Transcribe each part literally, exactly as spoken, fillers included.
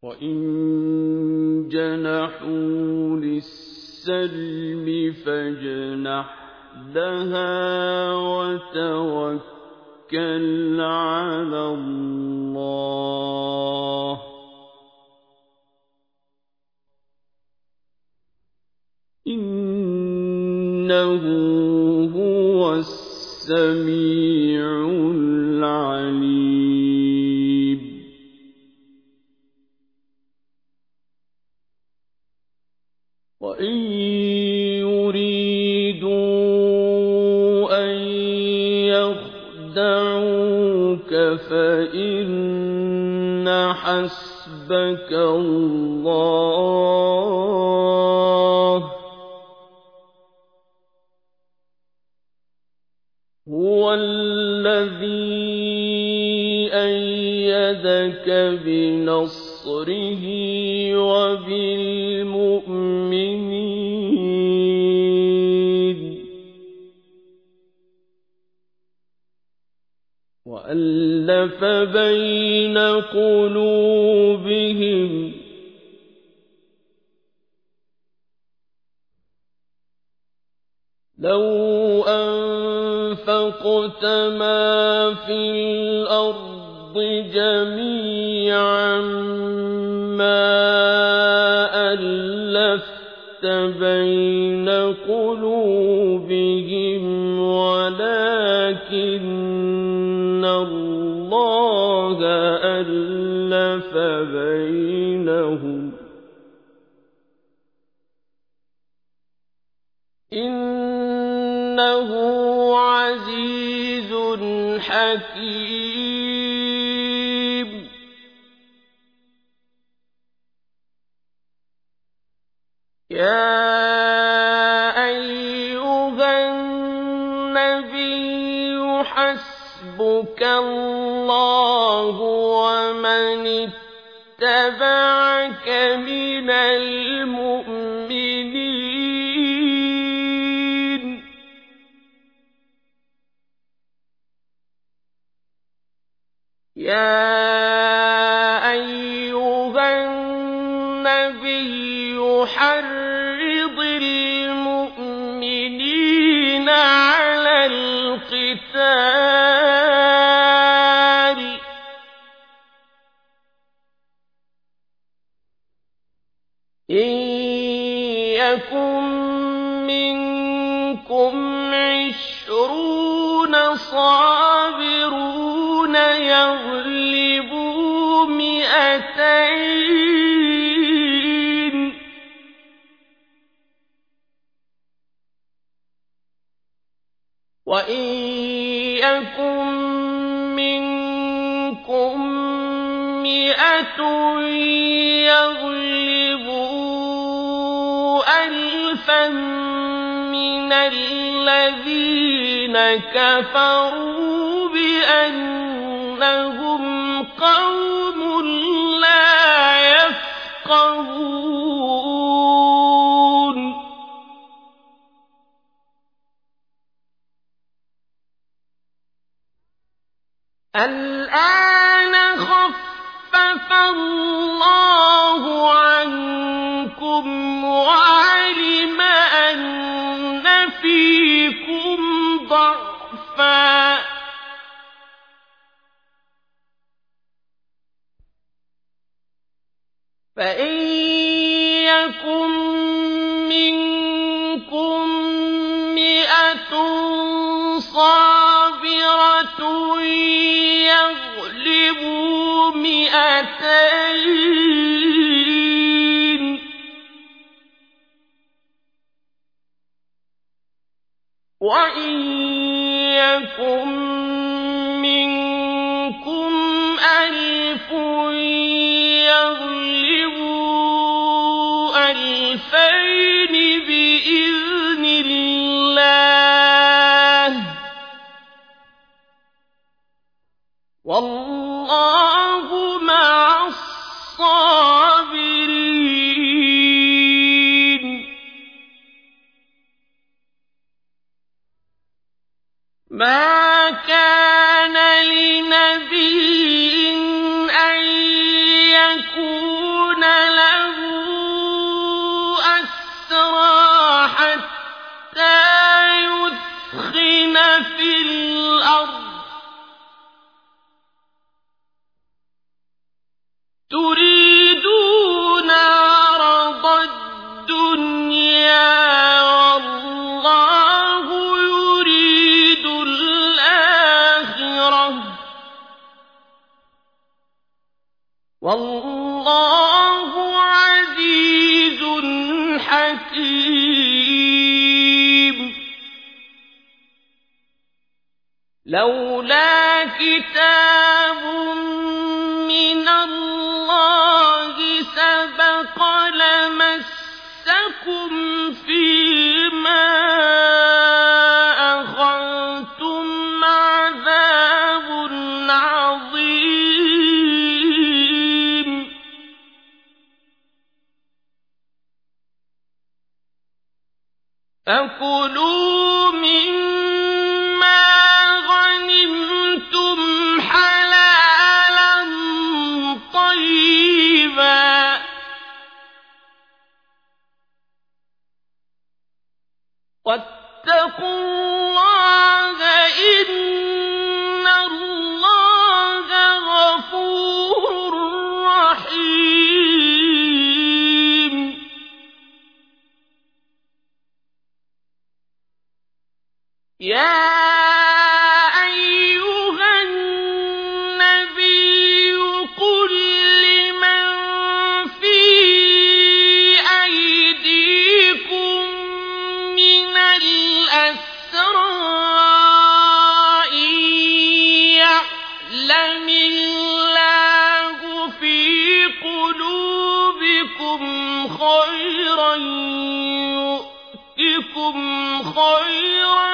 وَإِن جَنَحُوا لِلسَّلْمِ فَاجْنَحْ لَهَا وَتَوَكَّلْ عَلَى اللَّهِ ۚ إِنَّهُ هُوَ السَّمِيعُ الْعَلِيمُ. وَإِن يُرِيدُوا أَن يَخْدَعُوكَ فَإِنَّ حَسْبَكَ اللَّهُ ۚ هُوَ الَّذِي أَيَّدَكَ بِنَصْرِهِ وَبِالْمُؤْمِنِينَ وَأَلَّفَ بَيْنَ قُلُوبِهِمْ ۚ لَوْ أَنفَقْتَ مَا فِي الْأَرْضِ جَمِيعًا مَّا أَلَّفْتَ بَيْنَ قُلُوبِهِمْ وَلَٰكِنَّ اللَّهَ أَلَّفَ بَيْنَهُمْ ۚ إِنَّهُ عَزِيزٌ حَكِيمٌ. يَا أَيُّهَا النَّبِيُّ حَسْبُكَ اللَّهُ وَمَنِ اتَّبَعَكَ مِنَ الْمُؤْمِنِينَ. يَا أَيُّهَا النَّبِيُّ حَرِّضِ الْمُؤْمِنِينَ عَلَى الْقِتَالِ ۚ إِن يَكُن مِّنكُمْ عِشْرُونَ صَابِرُونَ يَغْلِبُوا مِائَتَيْنِ ۚ وَإِن يَكُن مِّنكُم مِّائَةٌ يَغْلِبُوا أَلْفًا مِّنَ الَّذِينَ كَفَرُوا بِأَنَّهُمْ قَوْمٌ لَّا يَفْقَهُونَ. الْآنَ خَفَّفَ اللَّهُ عَنكُمْ وَعَلِمَ أَنَّ فِيكُمْ ضَعْفًا ۚ فَإِن يَكُن مِّنكُم مِّائَةٌ صَابِرَةٌ يَغْلِبُوا مِائَتَيْنِ ۚ وَإِن يَكُن مِّنكُمْ أَلْفٌ يَغْلِبُوا أَلْفَيْنِ بِإِذْنِ اللَّهِ ۗ وَاللَّهُ مَعَ الصَّابِرِينَ. مَا كَانَ لِنَبِيٍّ أَن يَكُونَ وَاللَّهُ عَزِيزٌ حَكِيمٌ. لولا كتاب من الله سبق لمسكم فيما أخذتم عذاب عظيم. فكلوا مما غنمتم حلالا طيبا واتقوا الله إن الله غفور رحيم. يا أيها النبي قل لمن في أيديكم من الأسرى إن يعلم الله في قلوبكم خيرا يؤتكم خيرا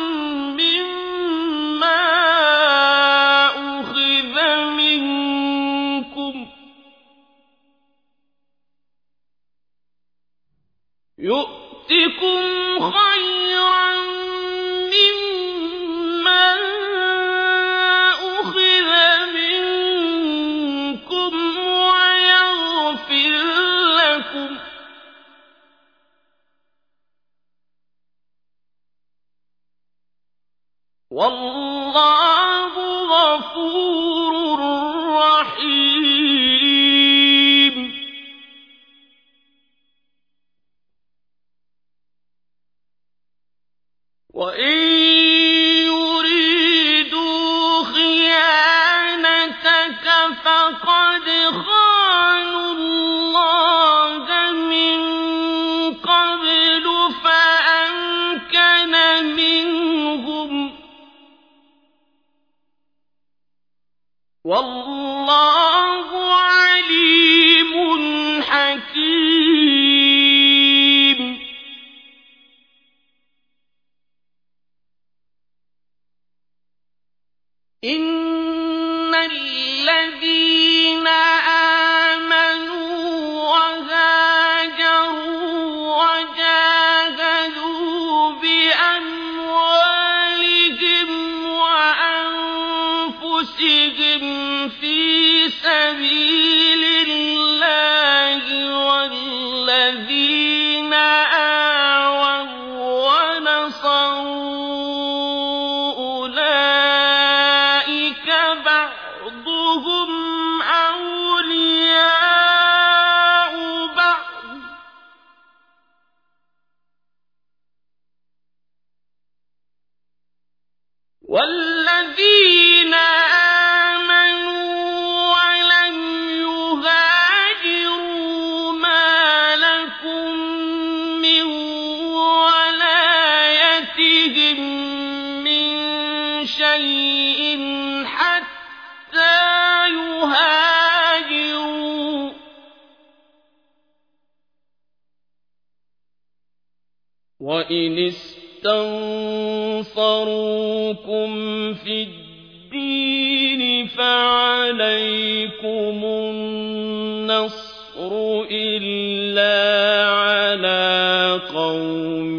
مما أخذ منكم يؤتكم خيرا مما أخذ منكم ويغفر لكم والله غفور رحيم. وإن يريدوا خيانتك فقد خانوا الله من قبل فأمكن منهم والله عليم حكيم. إن الذين آمنوا وهاجروا وجاهدوا بأموالهم وأنفسهم في سبيل الله والذين آووا ونصروا أولئك بعضهم أولياء بعض والذين آمنوا ولم يهاجروا ما لكم من ولايتهم من شيء حتى يهاجروا وإن استنصروكم في الدين فعليكم النصر إلا على قوم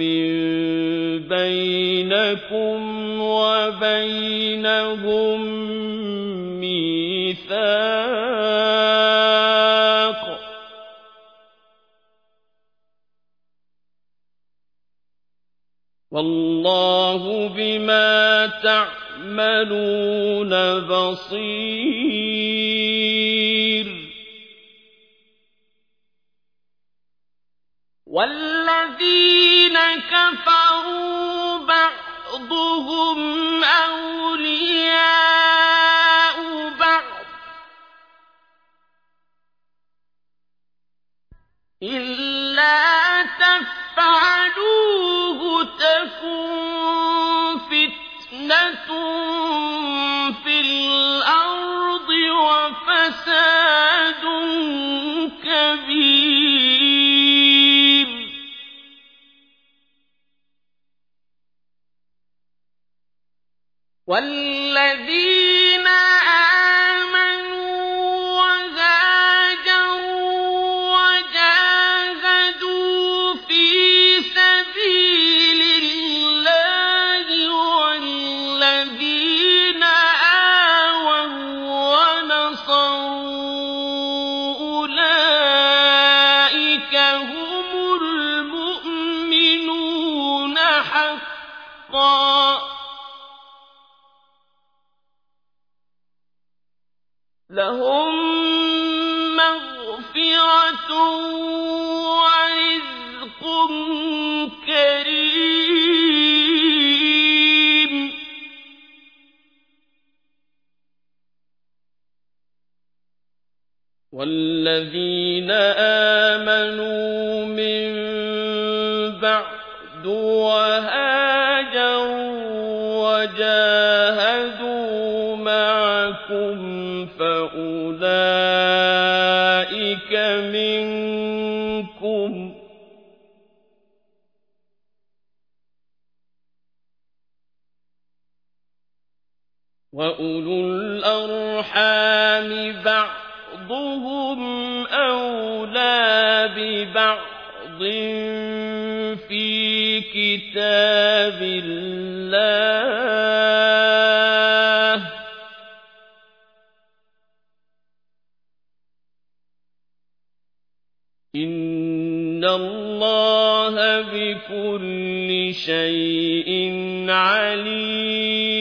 بينكم وبينهم ميثاق والله بما تعملون بصير. والذين كفروا بعضهم أولياء بعض إلا تفعلوه تكن فتنة في الأرض وفساد كبير والذين آمنوا وهاجروا وجاهدوا في سبيل الله والذين آووا ونصروا أولئك هم المؤمنون حقا لهم مغفرة ورزق كريم والذين آمنوا من بعد وهاجروا وجاهدوا معكم فأولئك منكم وأولو الأرحام بعضهم أولى ببعض في كتاب الله إن الله بكل شيء عليم